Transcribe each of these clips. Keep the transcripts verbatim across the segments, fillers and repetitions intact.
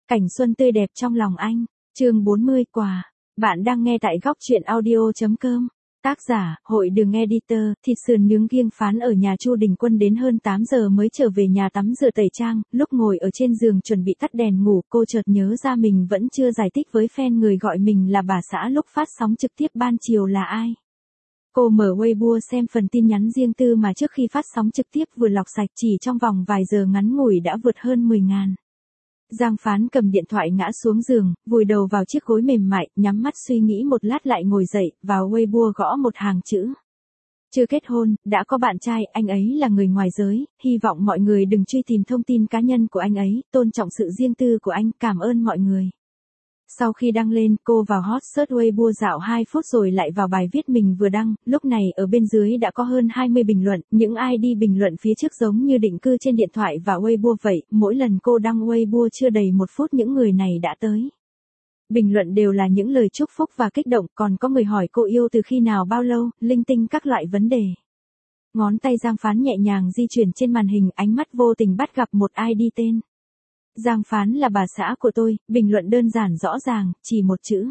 Cảnh xuân tươi đẹp trong lòng anh. Chương bốn mươi quà. Bạn đang nghe tại góc truyện audio chấm com. Tác giả, Hội Đường Editor. Thịt sườn nướng kiêng phán ở nhà Chu Đình Quân đến hơn tám giờ mới trở về nhà tắm rửa tẩy trang, lúc ngồi ở trên giường chuẩn bị tắt đèn ngủ, cô chợt nhớ ra mình vẫn chưa giải thích với fan người gọi mình là bà xã lúc phát sóng trực tiếp ban chiều là ai. Cô mở Weibo xem phần tin nhắn riêng tư mà trước khi phát sóng trực tiếp vừa lọc sạch, chỉ trong vòng vài giờ ngắn ngủi đã vượt hơn mười ngàn. Giang Phán cầm điện thoại ngã xuống giường, vùi đầu vào chiếc gối mềm mại, nhắm mắt suy nghĩ một lát lại ngồi dậy, vào Weibo gõ một hàng chữ. Chưa kết hôn, đã có bạn trai, anh ấy là người ngoài giới, hy vọng mọi người đừng truy tìm thông tin cá nhân của anh ấy, tôn trọng sự riêng tư của anh, cảm ơn mọi người. Sau khi đăng lên, cô vào hot search Weibo dạo hai phút rồi lại vào bài viết mình vừa đăng, lúc này ở bên dưới đã có hơn hai mươi bình luận, những ai đi bình luận phía trước giống như định cư trên điện thoại và Weibo vậy, mỗi lần cô đăng Weibo chưa đầy một phút những người này đã tới. Bình luận đều là những lời chúc phúc và kích động, còn có người hỏi cô yêu từ khi nào bao lâu, linh tinh các loại vấn đề. Ngón tay Giang Phán nhẹ nhàng di chuyển trên màn hình, ánh mắt vô tình bắt gặp một i đê tên. Giang Phán là bà xã của tôi, bình luận đơn giản rõ ràng, chỉ một chữ.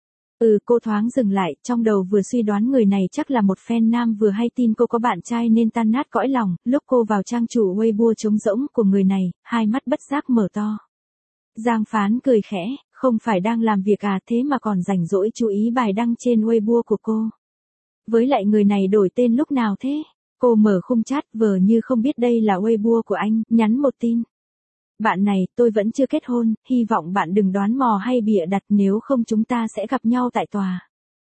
Ừ, cô thoáng dừng lại, trong đầu vừa suy đoán người này chắc là một fan nam vừa hay tin cô có bạn trai nên tan nát cõi lòng, lúc cô vào trang chủ Weibo trống rỗng của người này, hai mắt bất giác mở to. Giang Phán cười khẽ, không phải đang làm việc à, thế mà còn rảnh rỗi chú ý bài đăng trên Weibo của cô. Với lại người này đổi tên lúc nào thế? Cô mở khung chat vờ như không biết đây là Weibo của anh, nhắn một tin. Bạn này, tôi vẫn chưa kết hôn, hy vọng bạn đừng đoán mò hay bịa đặt, nếu không chúng ta sẽ gặp nhau tại tòa.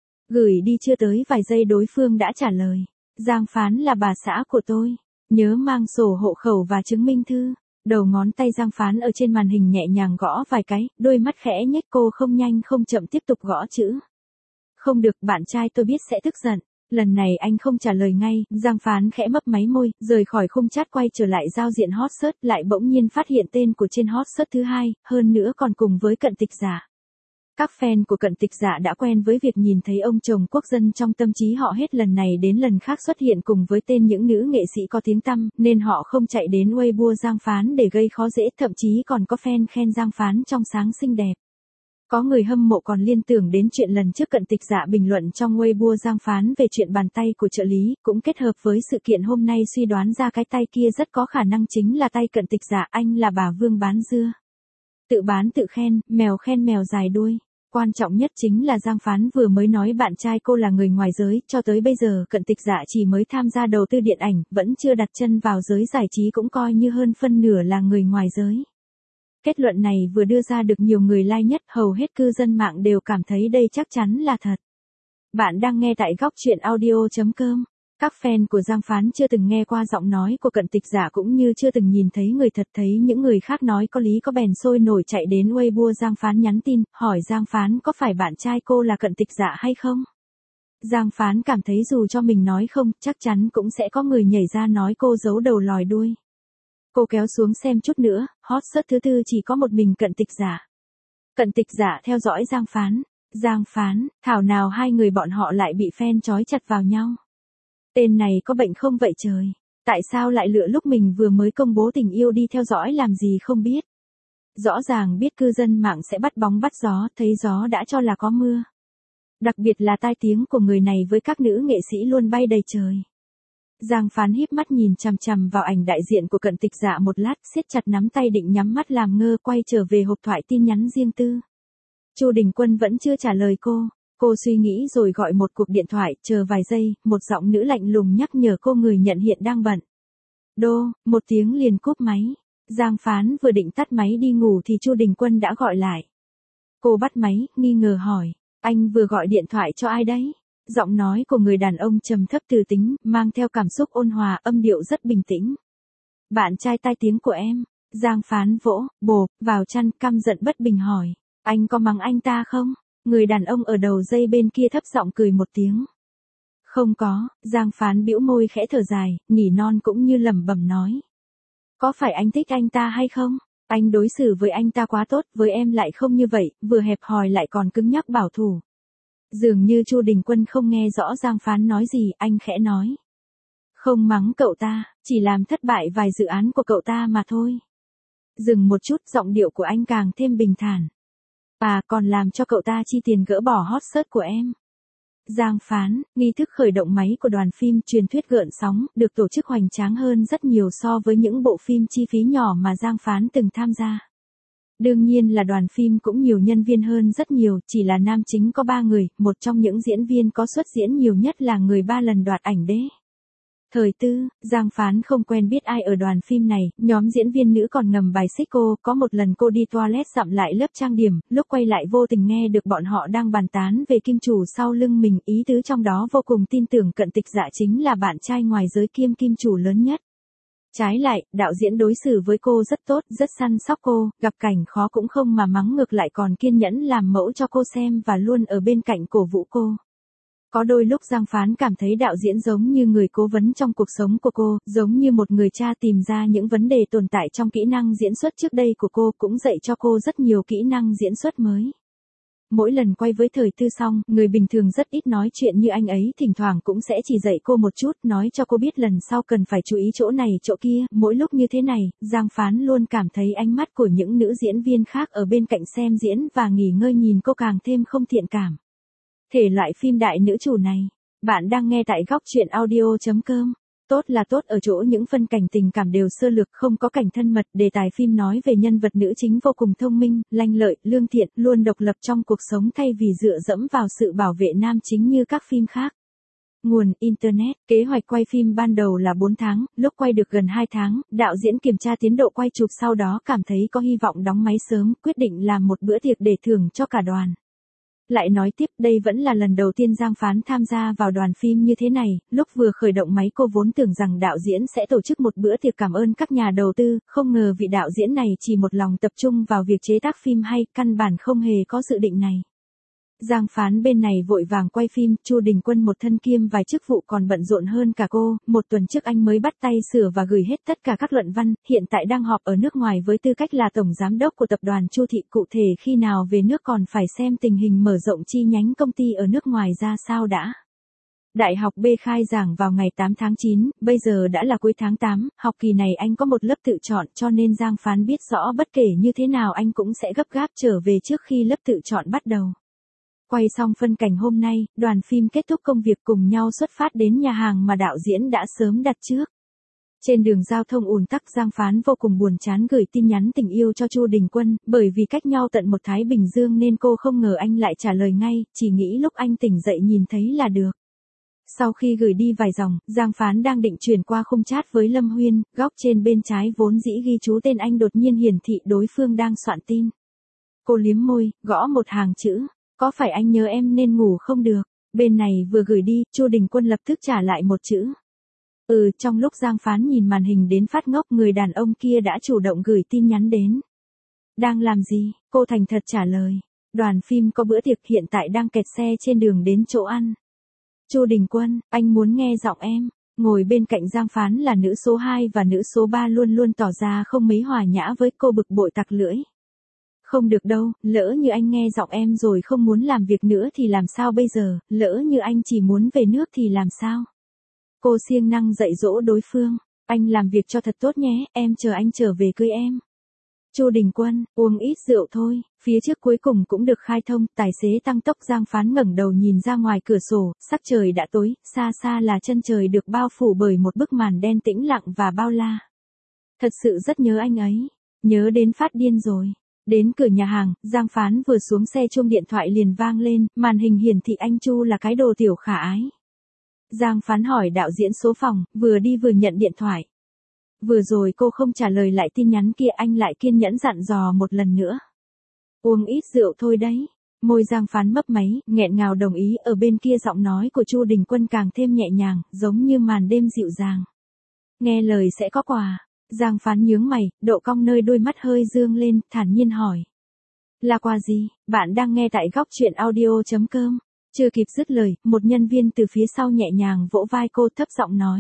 Gửi đi chưa tới vài giây đối phương đã trả lời. Giang Phán là bà xã của tôi. Nhớ mang sổ hộ khẩu và chứng minh thư. Đầu ngón tay Giang Phán ở trên màn hình nhẹ nhàng gõ vài cái, đôi mắt khẽ nhếch, cô không nhanh không chậm tiếp tục gõ chữ. Không được, bạn trai tôi biết sẽ tức giận. Lần này anh không trả lời ngay, Giang Phán khẽ mấp máy môi, rời khỏi khung chat quay trở lại giao diện hot search, lại bỗng nhiên phát hiện tên của trên hot search thứ hai, hơn nữa còn cùng với Cận Tịch Giả. Các fan của Cận Tịch Giả đã quen với việc nhìn thấy ông chồng quốc dân trong tâm trí họ hết lần này đến lần khác xuất hiện cùng với tên những nữ nghệ sĩ có tiếng tăm, nên họ không chạy đến Weibo Giang Phán để gây khó dễ, thậm chí còn có fan khen Giang Phán trong sáng xinh đẹp. Có người hâm mộ còn liên tưởng đến chuyện lần trước Cận Tịch Giả bình luận trong Weibo Giang Phán về chuyện bàn tay của trợ lý, cũng kết hợp với sự kiện hôm nay suy đoán ra cái tay kia rất có khả năng chính là tay Cận Tịch Giả, anh là bà Vương bán dưa. Tự bán tự khen, mèo khen mèo dài đuôi. Quan trọng nhất chính là Giang Phán vừa mới nói bạn trai cô là người ngoài giới, cho tới bây giờ Cận Tịch Giả chỉ mới tham gia đầu tư điện ảnh, vẫn chưa đặt chân vào giới giải trí cũng coi như hơn phân nửa là người ngoài giới. Kết luận này vừa đưa ra được nhiều người like nhất, hầu hết cư dân mạng đều cảm thấy đây chắc chắn là thật. Bạn đang nghe tại góc truyện audio chấm com. Các fan của Giang Phán chưa từng nghe qua giọng nói của Cận Tịch Giả cũng như chưa từng nhìn thấy người thật, thấy những người khác nói có lý có bèn sôi nổi chạy đến Weibo Giang Phán nhắn tin, hỏi Giang Phán có phải bạn trai cô là Cận Tịch Giả hay không? Giang Phán cảm thấy dù cho mình nói không, chắc chắn cũng sẽ có người nhảy ra nói cô giấu đầu lòi đuôi. Cô kéo xuống xem chút nữa, hot search thứ tư chỉ có một mình Cận Tịch Giả. Cận Tịch Giả theo dõi Giang Phán. Giang Phán, thảo nào hai người bọn họ lại bị fan trói chặt vào nhau. Tên này có bệnh không vậy trời? Tại sao lại lựa lúc mình vừa mới công bố tình yêu đi theo dõi làm gì không biết? Rõ ràng biết cư dân mạng sẽ bắt bóng bắt gió, thấy gió đã cho là có mưa. Đặc biệt là tai tiếng của người này với các nữ nghệ sĩ luôn bay đầy trời. Giang Phán híp mắt nhìn chằm chằm vào ảnh đại diện của Cận Tịch Giả một lát, siết chặt nắm tay định nhắm mắt làm ngơ, quay trở về hộp thoại tin nhắn riêng tư. Chu Đình Quân vẫn chưa trả lời cô. Cô suy nghĩ rồi gọi một cuộc điện thoại, chờ vài giây, một giọng nữ lạnh lùng nhắc nhở cô người nhận hiện đang bận. Đô, một tiếng liền cúp máy. Giang Phán vừa định tắt máy đi ngủ thì Chu Đình Quân đã gọi lại. Cô bắt máy, nghi ngờ hỏi, anh vừa gọi điện thoại cho ai đấy? Giọng nói của người đàn ông trầm thấp từ tính, mang theo cảm xúc ôn hòa, âm điệu rất bình tĩnh. Bạn trai tai tiếng của em. Giang Phán vỗ, bộp, vào chăn, căm giận bất bình hỏi. Anh có mắng anh ta không? Người đàn ông ở đầu dây bên kia thấp giọng cười một tiếng. Không có, Giang Phán bĩu môi khẽ thở dài, nỉ non cũng như lẩm bẩm nói. Có phải anh thích anh ta hay không? Anh đối xử với anh ta quá tốt, với em lại không như vậy, vừa hẹp hòi lại còn cứng nhắc bảo thủ. Dường như Chu Đình Quân không nghe rõ Giang Phán nói gì, anh khẽ nói. Không mắng cậu ta, chỉ làm thất bại vài dự án của cậu ta mà thôi. Dừng một chút, giọng điệu của anh càng thêm bình thản. À, còn làm cho cậu ta chi tiền gỡ bỏ hot search của em. Giang Phán, nghi thức khởi động máy của đoàn phim truyền thuyết gợn sóng, được tổ chức hoành tráng hơn rất nhiều so với những bộ phim chi phí nhỏ mà Giang Phán từng tham gia. Đương nhiên là đoàn phim cũng nhiều nhân viên hơn rất nhiều, chỉ là nam chính có ba người, một trong những diễn viên có xuất diễn nhiều nhất là người ba lần đoạt ảnh đế. Thời tư, Giang Phán không quen biết ai ở đoàn phim này, nhóm diễn viên nữ còn ngầm bài xích cô, có một lần cô đi toilet dặm lại lớp trang điểm, lúc quay lại vô tình nghe được bọn họ đang bàn tán về kim chủ sau lưng mình, ý tứ trong đó vô cùng tin tưởng Cận Tịch Dạ chính là bạn trai ngoài giới kiêm kim chủ lớn nhất. Trái lại, đạo diễn đối xử với cô rất tốt, rất săn sóc cô, gặp cảnh khó cũng không mà mắng, ngược lại còn kiên nhẫn làm mẫu cho cô xem và luôn ở bên cạnh cổ vũ cô. Có đôi lúc Giang Phán cảm thấy đạo diễn giống như người cố vấn trong cuộc sống của cô, giống như một người cha tìm ra những vấn đề tồn tại trong kỹ năng diễn xuất trước đây của cô, cũng dạy cho cô rất nhiều kỹ năng diễn xuất mới. Mỗi lần quay với Thời tư xong, người bình thường rất ít nói chuyện như anh ấy, thỉnh thoảng cũng sẽ chỉ dạy cô một chút, nói cho cô biết lần sau cần phải chú ý chỗ này chỗ kia. Mỗi lúc như thế này, Giang Phán luôn cảm thấy ánh mắt của những nữ diễn viên khác ở bên cạnh xem diễn và nghỉ ngơi nhìn cô càng thêm không thiện cảm. Thể loại phim đại nữ chủ này, bạn đang nghe tại góc truyện audio chấm com. Tốt là tốt ở chỗ những phân cảnh tình cảm đều sơ lược, không có cảnh thân mật. Đề tài phim nói về nhân vật nữ chính vô cùng thông minh, lanh lợi, lương thiện, luôn độc lập trong cuộc sống thay vì dựa dẫm vào sự bảo vệ nam chính như các phim khác. Nguồn Internet, kế hoạch quay phim ban đầu là bốn tháng, lúc quay được gần hai tháng, đạo diễn kiểm tra tiến độ quay chụp sau đó cảm thấy có hy vọng đóng máy sớm, quyết định làm một bữa tiệc để thưởng cho cả đoàn. Lại nói tiếp, đây vẫn là lần đầu tiên Giang Phán tham gia vào đoàn phim như thế này, lúc vừa khởi động máy cô vốn tưởng rằng đạo diễn sẽ tổ chức một bữa tiệc cảm ơn các nhà đầu tư, không ngờ vị đạo diễn này chỉ một lòng tập trung vào việc chế tác phim hay, căn bản không hề có dự định này. Giang Phán bên này vội vàng quay phim, Chu Đình Quân một thân kiêm vài chức vụ còn bận rộn hơn cả cô, một tuần trước anh mới bắt tay sửa và gửi hết tất cả các luận văn, hiện tại đang họp ở nước ngoài với tư cách là tổng giám đốc của tập đoàn Chu Thị, cụ thể khi nào về nước còn phải xem tình hình mở rộng chi nhánh công ty ở nước ngoài ra sao đã. Đại học B khai giảng vào ngày tám tháng chín, bây giờ đã là cuối tháng tám, học kỳ này anh có một lớp tự chọn cho nên Giang Phán biết rõ bất kể như thế nào anh cũng sẽ gấp gáp trở về trước khi lớp tự chọn bắt đầu. Quay xong phân cảnh hôm nay, đoàn phim kết thúc công việc cùng nhau xuất phát đến nhà hàng mà đạo diễn đã sớm đặt trước. Trên đường giao thông ùn tắc, Giang Phán vô cùng buồn chán gửi tin nhắn tình yêu cho Chu Đình Quân, bởi vì cách nhau tận một Thái Bình Dương nên cô không ngờ anh lại trả lời ngay, chỉ nghĩ lúc anh tỉnh dậy nhìn thấy là được. Sau khi gửi đi vài dòng, Giang Phán đang định chuyển qua khung chat với Lâm Huyên, góc trên bên trái vốn dĩ ghi chú tên anh đột nhiên hiển thị đối phương đang soạn tin. Cô liếm môi, gõ một hàng chữ. Có phải anh nhớ em nên ngủ không được? Bên này vừa gửi đi, Chu Đình Quân lập tức trả lại một chữ. Ừ, trong lúc Giang Phán nhìn màn hình đến phát ngốc, người đàn ông kia đã chủ động gửi tin nhắn đến. Đang làm gì? Cô thành thật trả lời. Đoàn phim có bữa tiệc, hiện tại đang kẹt xe trên đường đến chỗ ăn. Chu Đình Quân, anh muốn nghe giọng em. Ngồi bên cạnh Giang Phán là nữ số hai và nữ số ba luôn luôn tỏ ra không mấy hòa nhã với cô, bực bội tặc lưỡi. Không được đâu, lỡ như anh nghe giọng em rồi không muốn làm việc nữa thì làm sao bây giờ, lỡ như anh chỉ muốn về nước thì làm sao? Cô siêng năng dạy dỗ đối phương, anh làm việc cho thật tốt nhé, em chờ anh trở về cưới em. Chu Đình Quân, uống ít rượu thôi, phía trước cuối cùng cũng được khai thông, tài xế tăng tốc. Giang Phán ngẩng đầu nhìn ra ngoài cửa sổ, sắc trời đã tối, xa xa là chân trời được bao phủ bởi một bức màn đen tĩnh lặng và bao la. Thật sự rất nhớ anh ấy, nhớ đến phát điên rồi. Đến cửa nhà hàng, Giang Phán vừa xuống xe chuông điện thoại liền vang lên, màn hình hiển thị anh Chu là cái đồ tiểu khả ái. Giang Phán hỏi đạo diễn số phòng, vừa đi vừa nhận điện thoại. Vừa rồi cô không trả lời lại tin nhắn kia, anh lại kiên nhẫn dặn dò một lần nữa. Uống ít rượu thôi đấy. Môi Giang Phán mấp máy, nghẹn ngào đồng ý. Ở bên kia giọng nói của Chu Đình Quân càng thêm nhẹ nhàng, giống như màn đêm dịu dàng. Nghe lời sẽ có quà. Giang Phán nhướng mày, độ cong nơi đôi mắt hơi dương lên, thản nhiên hỏi. Là quà gì? Bạn đang nghe tại góc truyện audio chấm com. Chưa kịp dứt lời, một nhân viên từ phía sau nhẹ nhàng vỗ vai cô, thấp giọng nói.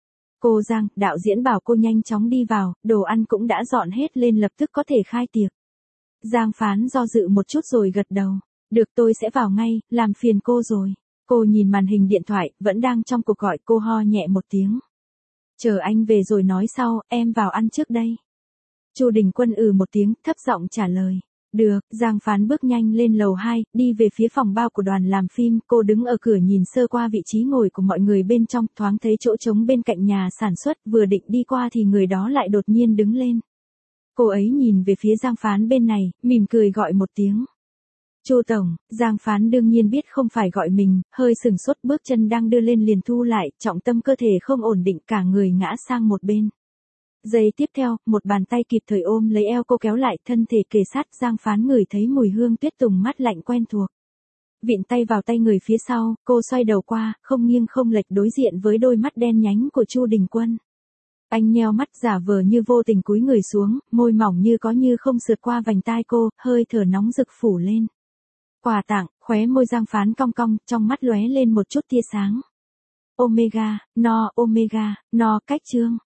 Cô Giang, đạo diễn bảo cô nhanh chóng đi vào, đồ ăn cũng đã dọn hết lên, lập tức có thể khai tiệc. Giang Phán do dự một chút rồi gật đầu. Được, tôi sẽ vào ngay, làm phiền cô rồi. Cô nhìn màn hình điện thoại, vẫn đang trong cuộc gọi, cô ho nhẹ một tiếng. Chờ anh về rồi nói sau, em vào ăn trước đây. Chu Đình Quân ừ một tiếng, thấp giọng trả lời. Được, Giang Phán bước nhanh lên lầu hai, đi về phía phòng bao của đoàn làm phim, cô đứng ở cửa nhìn sơ qua vị trí ngồi của mọi người bên trong, thoáng thấy chỗ trống bên cạnh nhà sản xuất, vừa định đi qua thì người đó lại đột nhiên đứng lên. Cô ấy nhìn về phía Giang Phán bên này, mỉm cười gọi một tiếng. Chu tổng, Giang Phán đương nhiên biết không phải gọi mình, hơi sừng sốt, bước chân đang đưa lên liền thu lại, trọng tâm cơ thể không ổn định, cả người ngã sang một bên. Giây tiếp theo, một bàn tay kịp thời ôm lấy eo cô kéo lại, thân thể kề sát. Giang Phán ngửi thấy mùi hương tuyết tùng mát lạnh quen thuộc. Vịn tay vào tay người phía sau, cô xoay đầu qua, không nghiêng không lệch đối diện với đôi mắt đen nhánh của Chu Đình Quân. Anh nheo mắt giả vờ như vô tình cúi người xuống, môi mỏng như có như không sượt qua vành tai cô, hơi thở nóng rực phủ lên. Quà tặng, khóe môi Giang Phán cong cong, trong mắt lóe lên một chút tia sáng. Omega, no, Omega, no, cách chương.